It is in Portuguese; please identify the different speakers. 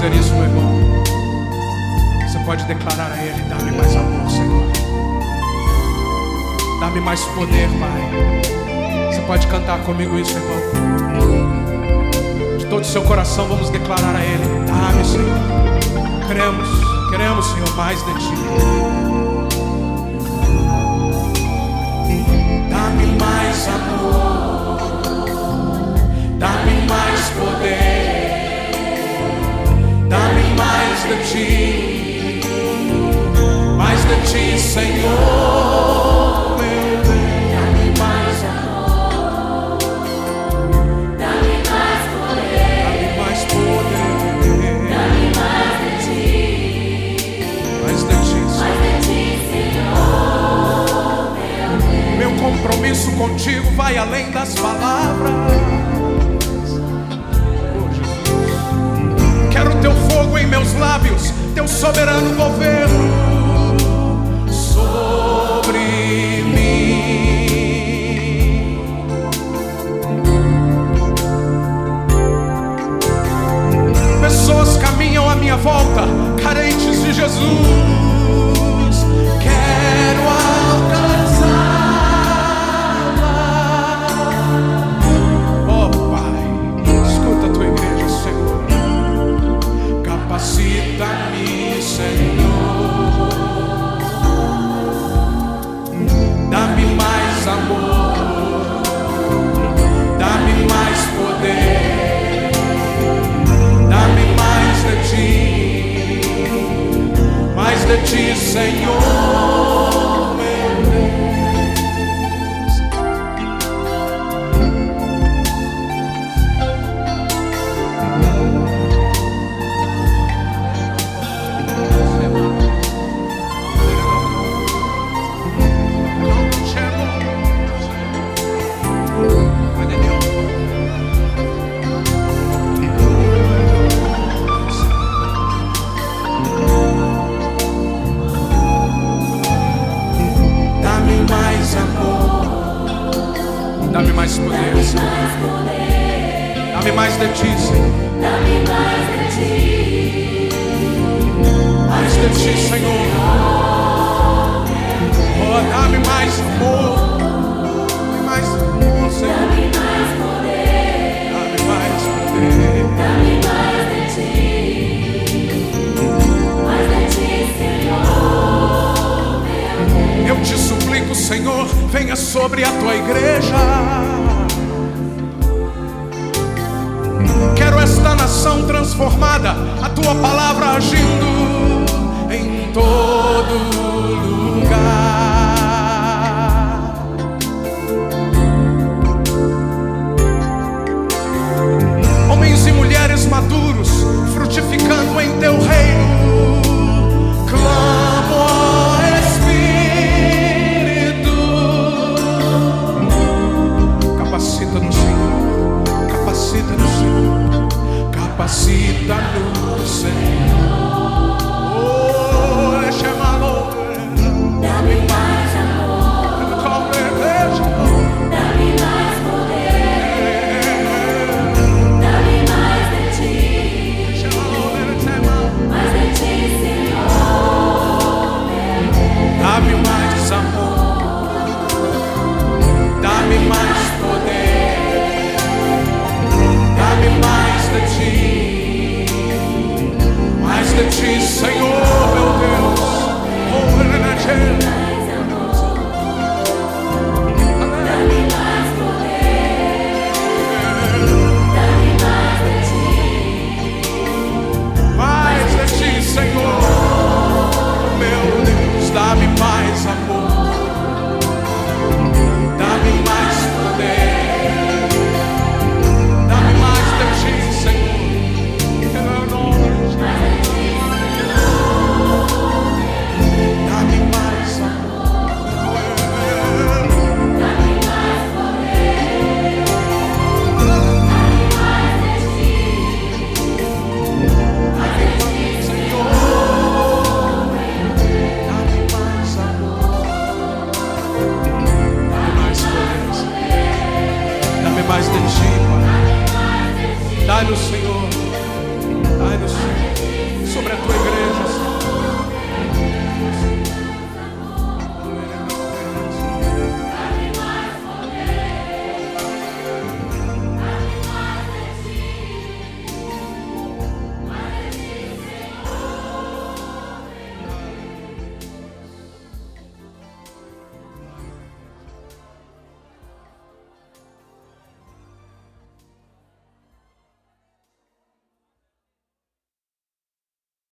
Speaker 1: fazer isso, meu irmão. Você pode declarar a Ele: dá-me mais amor, Senhor. Dá-me mais poder, Pai. Você pode cantar comigo isso, irmão. De todo o seu coração vamos declarar a Ele: dá-me, Senhor. Queremos, Senhor, mais de Ti. Dá-me mais amor, dá-me mais poder, dá-me mais de Ti, Senhor, meu Deus.
Speaker 2: Dá-me mais amor, dá-me mais poder, dá-me mais de Ti, Senhor, meu Deus.
Speaker 1: Meu compromisso contigo vai além das palavras. Oh, Jesus. Quero Teu fogo em meus lábios, Teu soberano governo sobre mim. Pessoas caminham à minha volta, carentes de Jesus. Quero alcançá-la. Oh, Pai, escuta a Tua igreja, Senhor. Capacita-me, Senhor. Dá-me mais amor, dá-me mais poder, dá-me mais de Ti, Senhor, meu Deus. Dá-me mais poder, Senhor. Dá-me mais de Ti, Senhor.
Speaker 2: Dá-me mais de Ti,
Speaker 1: Mais de Ti, Senhor. Oh, dá-me mais amor. Dá-me mais amor, Senhor.
Speaker 2: dá-me mais poder,
Speaker 1: Dá-me mais poder.
Speaker 2: dá-me mais de Ti, Senhor, meu Deus.
Speaker 1: Eu te suplico, Senhor, venha sobre a Tua igreja. Quero esta nação transformada, a Tua palavra agindo em todo lugar. Homens e mulheres maduros, frutificando em Teu reino. Clamo, ó Espírito. Capacita-nos, Senhor. Capacita-nos, Senhor. Capacita-nos, Senhor. Oh, chama-lo.
Speaker 2: Dá-me mais amor, dá-me mais poder, dá-me mais de Ti, Senhor, meu Deus.
Speaker 1: Dá-me mais amor, dá-me mais poder, dá-me mais de Ti, Senhor, meu Deus. Oh,
Speaker 2: Mais amor, dá-me mais poder, dá-me mais de
Speaker 1: mais de Ti, Senhor, meu Deus. Dá-me mais amor, dá-me mais poder, dá-me mais de Ti, Senhor. Dá-me mais amor,
Speaker 2: dá-me mais poder, dá-me mais de Ti,
Speaker 1: Senhor. Dá-me mais amor, dá-me mais poder, dá-me mais de Ti, Pai. Dá-nos,